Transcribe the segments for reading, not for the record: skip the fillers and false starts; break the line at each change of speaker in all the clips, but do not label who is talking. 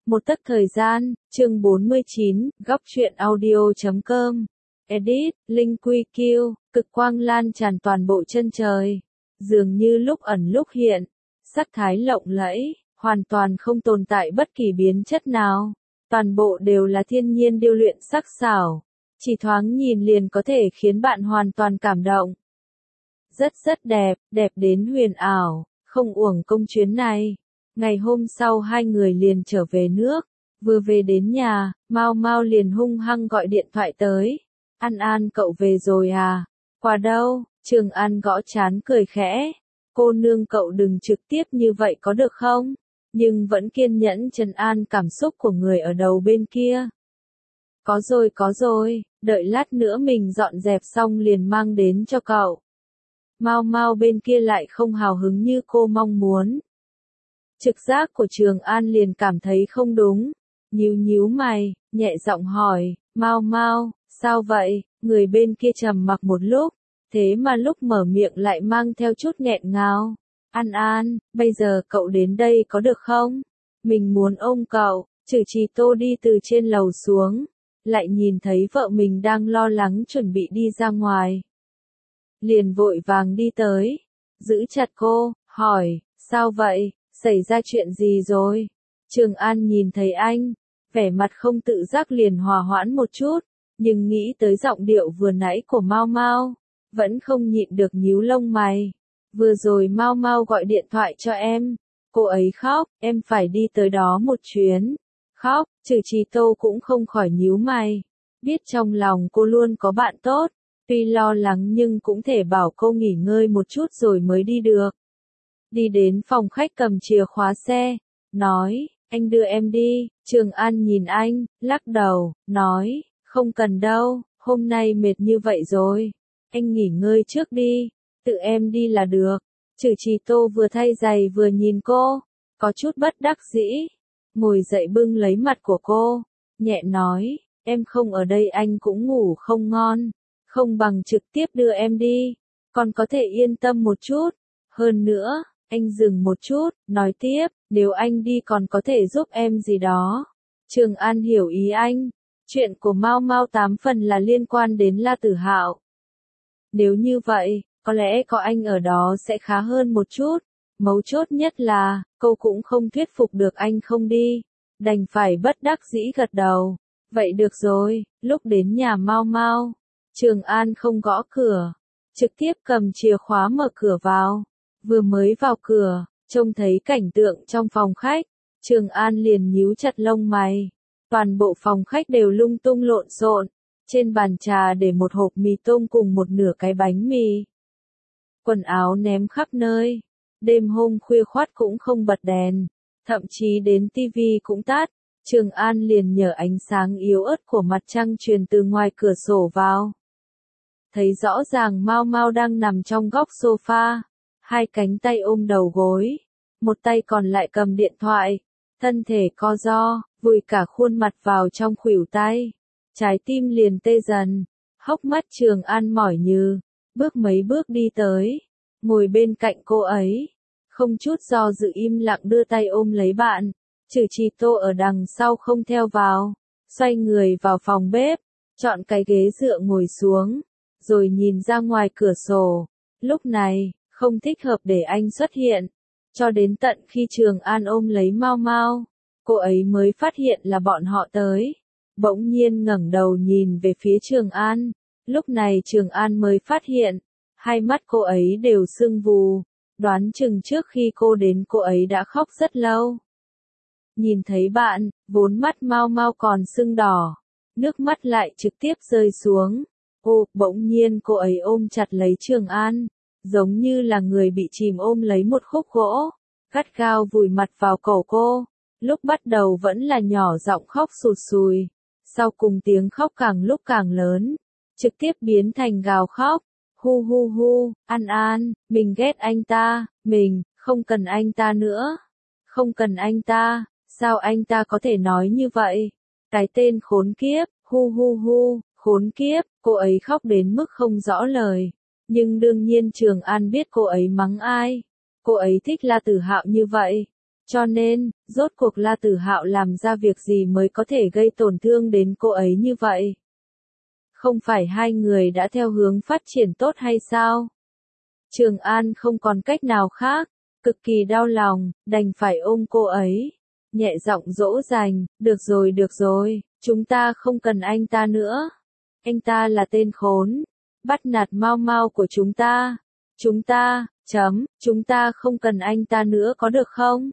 Một tấc thời gian, chương 49, góc truyện audio.com. Edit, Linh Quy Kiêu, cực quang lan tràn toàn bộ chân trời. Dường như lúc ẩn lúc hiện, sắc thái lộng lẫy, hoàn toàn không tồn tại bất kỳ biến chất nào. Toàn bộ đều là thiên nhiên điêu luyện sắc sảo. Chỉ thoáng nhìn liền có thể khiến bạn hoàn toàn cảm động. Rất đẹp, đẹp đến huyền ảo, không uổng công chuyến này. Ngày hôm sau hai người liền trở về nước, vừa về đến nhà, Mao Mao liền hung hăng gọi điện thoại tới. An An cậu về rồi à? Qua đâu? Trường An gõ trán cười khẽ. Cô nương cậu đừng trực tiếp như vậy có được không? Nhưng vẫn kiên nhẫn trấn an cảm xúc của người ở đầu bên kia. Có rồi, đợi lát nữa mình dọn dẹp xong liền mang đến cho cậu. Mao Mao bên kia lại không hào hứng như cô mong muốn. Trực giác của Trường An liền cảm thấy không đúng, nhíu mày, nhẹ giọng hỏi, Mao Mao, sao vậy? Người bên kia trầm mặc một lúc, thế mà lúc mở miệng lại mang theo chút nghẹn ngào. An An, bây giờ cậu đến đây có được không? Mình muốn ôm cậu. Trừ Trì Tô đi từ trên lầu xuống, lại nhìn thấy vợ mình đang lo lắng chuẩn bị đi ra ngoài. Liền vội vàng đi tới, giữ chặt cô, hỏi, sao vậy? Xảy ra chuyện gì rồi? Trường An nhìn thấy anh, vẻ mặt không tự giác liền hòa hoãn một chút, nhưng nghĩ tới giọng điệu vừa nãy của Mao Mao, vẫn không nhịn được nhíu lông mày. Vừa rồi Mao Mao gọi điện thoại cho em, cô ấy khóc, em phải đi tới đó một chuyến. Khóc, Trừ Trì Tô cũng không khỏi nhíu mày, biết trong lòng cô luôn có bạn tốt, tuy lo lắng nhưng cũng thể bảo cô nghỉ ngơi một chút rồi mới đi được. Đi đến phòng khách cầm chìa khóa xe, nói, anh đưa em đi. Trường An nhìn anh, lắc đầu, nói, không cần đâu, hôm nay mệt như vậy rồi, anh nghỉ ngơi trước đi, tự em đi là được. Trừ Trì Tô vừa thay giày vừa nhìn cô, có chút bất đắc dĩ, ngồi dậy bưng lấy mặt của cô, nhẹ nói, em không ở đây anh cũng ngủ không ngon, không bằng trực tiếp đưa em đi, còn có thể yên tâm một chút, hơn nữa. Anh dừng một chút, nói tiếp, nếu anh đi còn có thể giúp em gì đó. Trường An hiểu ý anh, chuyện của Mao Mao 8 phần là liên quan đến La Tử Hạo. Nếu như vậy, có lẽ có anh ở đó sẽ khá hơn một chút. Mấu chốt nhất là, cô cũng không thuyết phục được anh không đi, đành phải bất đắc dĩ gật đầu. Vậy được rồi, lúc đến nhà Mao Mao, Trường An không gõ cửa, trực tiếp cầm chìa khóa mở cửa vào. Vừa mới vào cửa, trông thấy cảnh tượng trong phòng khách, Trường An liền nhíu chặt lông mày. Toàn bộ phòng khách đều lung tung lộn xộn, trên bàn trà để một hộp mì tôm cùng một nửa cái bánh mì. Quần áo ném khắp nơi, đêm hôm khuya khoắt cũng không bật đèn, thậm chí đến tivi cũng tắt. Trường An liền nhờ ánh sáng yếu ớt của mặt trăng truyền từ ngoài cửa sổ vào. Thấy rõ ràng Mao Mao đang nằm trong góc sofa. Hai cánh tay ôm đầu gối, một tay còn lại cầm điện thoại, thân thể co ro, vùi cả khuôn mặt vào trong khuỷu tay. Trái tim liền tê dần, hốc mắt Trường An mỏi như, bước mấy bước đi tới, ngồi bên cạnh cô ấy, không chút do dự im lặng đưa tay ôm lấy bạn. Trừ Trì Tô ở đằng sau không theo vào, xoay người vào phòng bếp, chọn cái ghế dựa ngồi xuống, rồi nhìn ra ngoài cửa sổ. Lúc này, không thích hợp để anh xuất hiện, cho đến tận khi Trường An ôm lấy Mao Mao, cô ấy mới phát hiện là bọn họ tới. Bỗng nhiên ngẩng đầu nhìn về phía Trường An, lúc này Trường An mới phát hiện, hai mắt cô ấy đều sưng vù, đoán chừng trước khi cô đến cô ấy đã khóc rất lâu. Nhìn thấy bạn, vốn mắt Mao Mao còn sưng đỏ, nước mắt lại trực tiếp rơi xuống. Bỗng nhiên cô ấy ôm chặt lấy Trường An, giống như là người bị chìm ôm lấy một khúc gỗ, gắt gao vùi mặt vào cổ cô. Lúc bắt đầu vẫn là nhỏ giọng khóc sụt sùi, sau cùng tiếng khóc càng lúc càng lớn, trực tiếp biến thành gào khóc. Hu hu hu, An An, mình ghét anh ta, mình không cần anh ta nữa, không cần anh ta, sao anh ta có thể nói như vậy? Cái tên khốn kiếp, hu hu hu, khốn kiếp, cô ấy khóc đến mức không rõ lời. Nhưng đương nhiên Trường An biết cô ấy mắng ai. Cô ấy thích La Tử Hạo như vậy. Cho nên, rốt cuộc La Tử Hạo làm ra việc gì mới có thể gây tổn thương đến cô ấy như vậy? Không phải hai người đã theo hướng phát triển tốt hay sao? Trường An không còn cách nào khác, cực kỳ đau lòng, đành phải ôm cô ấy. Nhẹ giọng dỗ dành, được rồi, chúng ta không cần anh ta nữa. Anh ta là tên khốn, bắt nạt Mau Mau của chúng ta. Chúng ta không cần anh ta nữa có được không?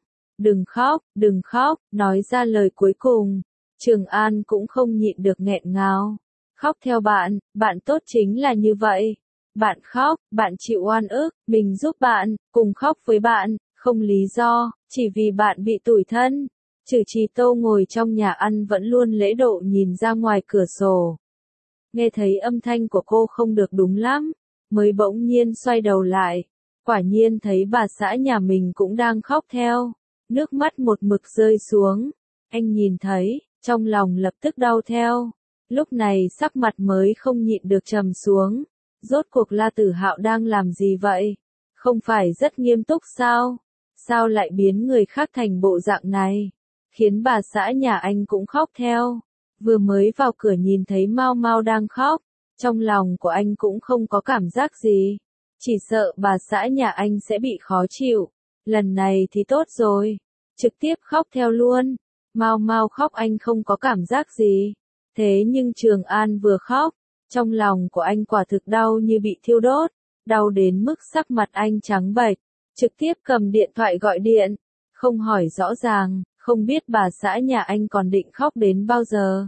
Đừng khóc, nói ra lời cuối cùng. Trường An cũng không nhịn được nghẹn ngào. Khóc theo bạn tốt chính là như vậy. Bạn khóc, bạn chịu oan ức, mình giúp bạn, cùng khóc với bạn, không lý do, chỉ vì bạn bị tủi thân. Trừ Trì Tô ngồi trong nhà ăn vẫn luôn lễ độ nhìn ra ngoài cửa sổ. Nghe thấy âm thanh của cô không được đúng lắm, mới bỗng nhiên xoay đầu lại. Quả nhiên thấy bà xã nhà mình cũng đang khóc theo. Nước mắt một mực rơi xuống. Anh nhìn thấy, trong lòng lập tức đau theo. Lúc này sắc mặt mới không nhịn được trầm xuống. Rốt cuộc La Tử Hạo đang làm gì vậy? Không phải rất nghiêm túc sao? Sao lại biến người khác thành bộ dạng này? Khiến bà xã nhà anh cũng khóc theo. Vừa mới vào cửa nhìn thấy Mau Mau đang khóc. Trong lòng của anh cũng không có cảm giác gì. Chỉ sợ bà xã nhà anh sẽ bị khó chịu. Lần này thì tốt rồi. Trực tiếp khóc theo luôn. Mau Mau khóc anh không có cảm giác gì. Thế nhưng Trường An vừa khóc. Trong lòng của anh quả thực đau như bị thiêu đốt. Đau đến mức sắc mặt anh trắng bệch. Trực tiếp cầm điện thoại gọi điện. Không hỏi rõ ràng, không biết bà xã nhà anh còn định khóc đến bao giờ.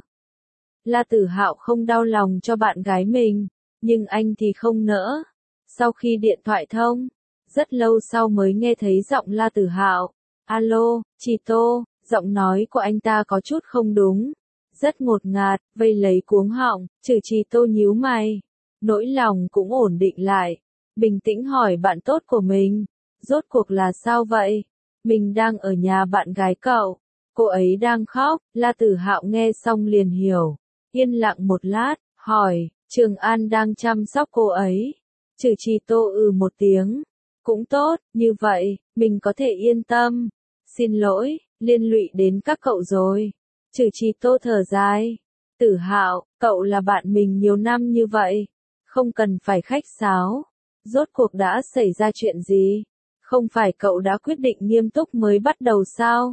La Tử Hạo không đau lòng cho bạn gái mình. Nhưng anh thì không nỡ. Sau khi điện thoại thông, rất lâu sau mới nghe thấy giọng La Tử Hạo. Alo, chị Tô, giọng nói của anh ta có chút không đúng. Rất ngột ngạt, vây lấy cuống họng, Trừ Trì Tô nhíu mày. Nỗi lòng cũng ổn định lại. Bình tĩnh hỏi bạn tốt của mình. Rốt cuộc là sao vậy? Mình đang ở nhà bạn gái cậu. Cô ấy đang khóc, La Tử Hạo nghe xong liền hiểu. Yên lặng một lát, hỏi, Trường An đang chăm sóc cô ấy. Trừ Trì Tô một tiếng. Cũng tốt, như vậy, mình có thể yên tâm. Xin lỗi, liên lụy đến các cậu rồi. Trừ Trì Tô thở dài. Tử Hạo, cậu là bạn mình nhiều năm như vậy. Không cần phải khách sáo. Rốt cuộc đã xảy ra chuyện gì? Không phải cậu đã quyết định nghiêm túc mới bắt đầu sao?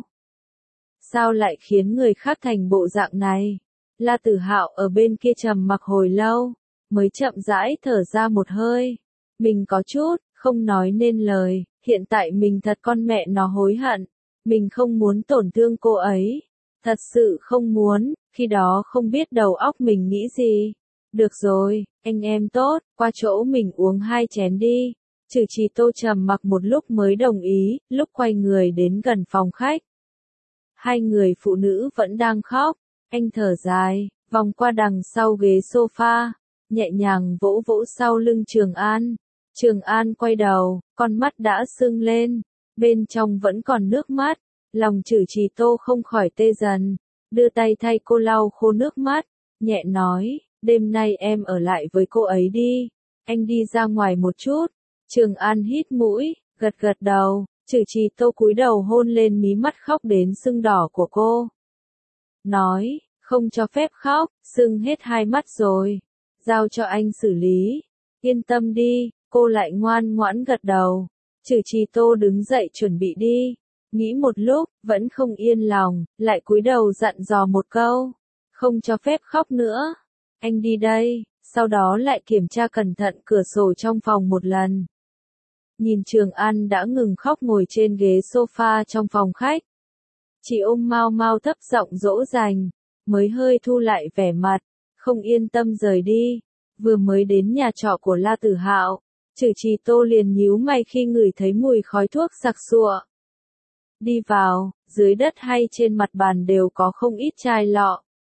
Sao lại khiến người khác thành bộ dạng này? La Tử Hạo ở bên kia trầm mặc hồi lâu, mới chậm rãi thở ra một hơi. Mình có chút, không nói nên lời, hiện tại mình thật con mẹ nó hối hận. Mình không muốn tổn thương cô ấy. Thật sự không muốn, khi đó không biết đầu óc mình nghĩ gì. Được rồi, anh em tốt, qua chỗ mình uống 2 chén đi. Trừ Trì Tô trầm mặc một lúc mới đồng ý, lúc quay người đến gần phòng khách. Hai người phụ nữ vẫn đang khóc, anh thở dài, vòng qua đằng sau ghế sofa, nhẹ nhàng vỗ vỗ sau lưng Trường An. Trường An quay đầu, con mắt đã sưng lên, bên trong vẫn còn nước mắt, lòng Trừ Trì Tô không khỏi tê dần, đưa tay thay cô lau khô nước mắt, nhẹ nói, đêm nay em ở lại với cô ấy đi, anh đi ra ngoài một chút. Trường An hít mũi, gật gật đầu, Trừ Trì Tô cúi đầu hôn lên mí mắt khóc đến sưng đỏ của cô. Nói, không cho phép khóc, sưng hết 2 mắt rồi, giao cho anh xử lý. Yên tâm đi, cô lại ngoan ngoãn gật đầu. Trừ Trì Tô đứng dậy chuẩn bị đi. Nghĩ một lúc, vẫn không yên lòng, lại cúi đầu dặn dò một câu. Không cho phép khóc nữa. Anh đi đây, sau đó lại kiểm tra cẩn thận cửa sổ trong phòng một lần. Nhìn Trường An đã ngừng khóc ngồi trên ghế sofa trong phòng khách. Chị ôm Mau Mau thấp giọng dỗ dành, mới hơi thu lại vẻ mặt, không yên tâm rời đi. Vừa mới đến nhà trọ của La Tử Hạo, Trừ Trì Tô liền nhíu mày khi ngửi thấy mùi khói thuốc sặc sụa. Đi vào, dưới đất hay trên mặt bàn đều có không ít chai lọ.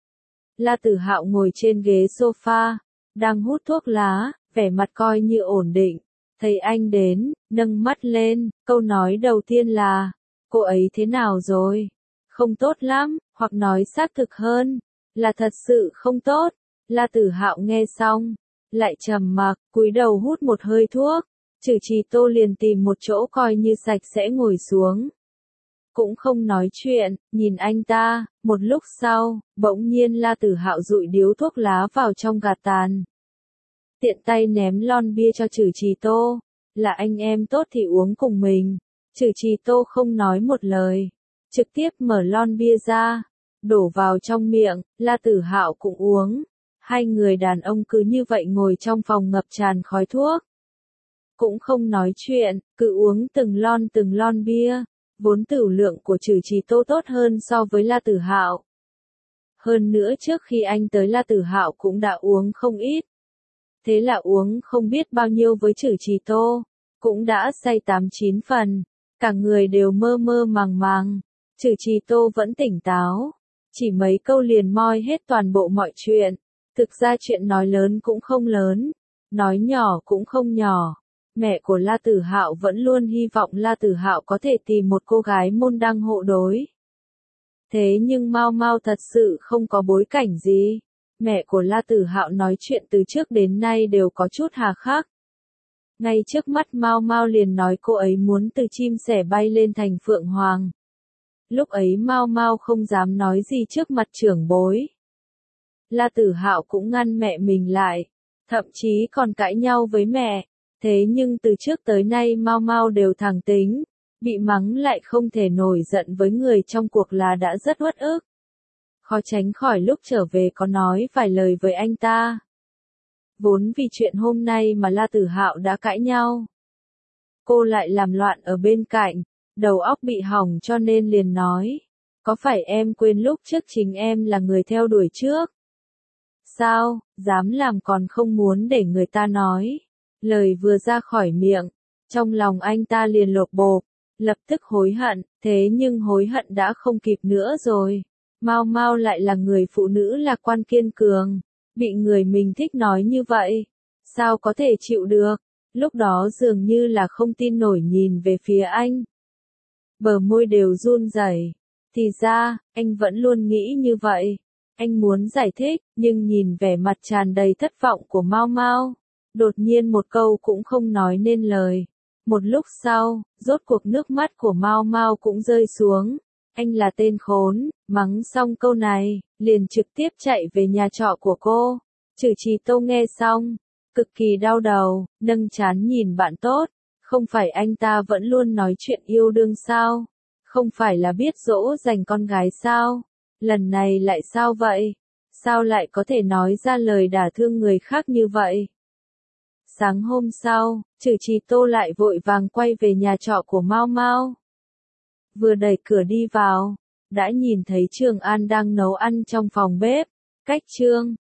La Tử Hạo ngồi trên ghế sofa, đang hút thuốc lá, vẻ mặt coi như ổn định. Thấy anh đến, nâng mắt lên, câu nói đầu tiên là, cô ấy thế nào rồi? Không tốt lắm, hoặc nói xác thực hơn, là thật sự không tốt. La Tử Hạo nghe xong, lại trầm mặc, cúi đầu hút một hơi thuốc. Trừ Trì Tô liền tìm một chỗ coi như sạch sẽ ngồi xuống. cũng không nói chuyện, nhìn anh ta. Một lúc sau, bỗng nhiên La Tử Hạo dụi điếu thuốc lá vào trong gạt tàn. Tiện tay ném lon bia cho Trử Trì Tô. Là anh em tốt thì uống cùng mình. Trử Trì Tô không nói một lời, trực tiếp mở lon bia ra, đổ vào trong miệng. La Tử Hạo cũng uống. Hai người đàn ông cứ như vậy ngồi trong phòng ngập tràn khói thuốc. Cũng không nói chuyện, cứ uống từng lon bia. Vốn tửu lượng của Trử Trì Tô tốt hơn so với La Tử Hạo. Hơn nữa trước khi anh tới La Tử Hạo cũng đã uống không ít. Thế là uống không biết bao nhiêu với Trử Trì Tô, cũng đã say 8-9 phần, cả người đều mơ mơ màng màng. Trử Trì Tô vẫn tỉnh táo, chỉ mấy câu liền moi hết toàn bộ mọi chuyện. Thực ra chuyện nói lớn cũng không lớn, nói nhỏ cũng không nhỏ. Mẹ của La Tử Hạo vẫn luôn hy vọng La Tử Hạo có thể tìm một cô gái môn đăng hộ đối. Thế nhưng Mao Mao thật sự không có bối cảnh gì. Mẹ của La Tử Hạo nói chuyện từ trước đến nay đều có chút hà khắc. Ngay trước mắt Mao Mao liền nói cô ấy muốn từ chim sẻ bay lên thành phượng hoàng. Lúc ấy Mao Mao không dám nói gì trước mặt trưởng bối. La Tử Hạo cũng ngăn mẹ mình lại, thậm chí còn cãi nhau với mẹ. Thế nhưng từ trước tới nay Mao Mao đều thẳng tính, bị mắng lại không thể nổi giận với người trong cuộc là đã rất uất ức. Khó tránh khỏi lúc trở về có nói vài lời với anh ta. Vốn vì chuyện hôm nay mà La Tử Hạo đã cãi nhau. Cô lại làm loạn ở bên cạnh, đầu óc bị hỏng cho nên liền nói. Có phải em quên lúc trước chính em là người theo đuổi trước? Sao, dám làm còn không muốn để người ta nói. Lời vừa ra khỏi miệng, trong lòng anh ta liền lột bột, lập tức hối hận, thế nhưng hối hận đã không kịp nữa rồi. Mao Mao lại là người phụ nữ lạc quan kiên cường, bị người mình thích nói như vậy, sao có thể chịu được, lúc đó dường như là không tin nổi nhìn về phía anh. Bờ môi đều run rẩy, thì ra, anh vẫn luôn nghĩ như vậy. Anh muốn giải thích, nhưng nhìn vẻ mặt tràn đầy thất vọng của Mao Mao, đột nhiên một câu cũng không nói nên lời. Một lúc sau, rốt cuộc nước mắt của Mao Mao cũng rơi xuống. Anh là tên khốn, mắng xong câu này, liền trực tiếp chạy về nhà trọ của cô. Trử Trì Tô nghe xong, cực kỳ đau đầu, nâng trán nhìn bạn tốt. Không phải anh ta vẫn luôn nói chuyện yêu đương sao? Không phải là biết dỗ dành con gái sao? Lần này lại sao vậy? Sao lại có thể nói ra lời đả thương người khác như vậy? Sáng hôm sau, Trử Trì Tô lại vội vàng quay về nhà trọ của Mao Mao. Vừa đẩy cửa đi vào, đã nhìn thấy Trường An đang nấu ăn trong phòng bếp. Cách Trương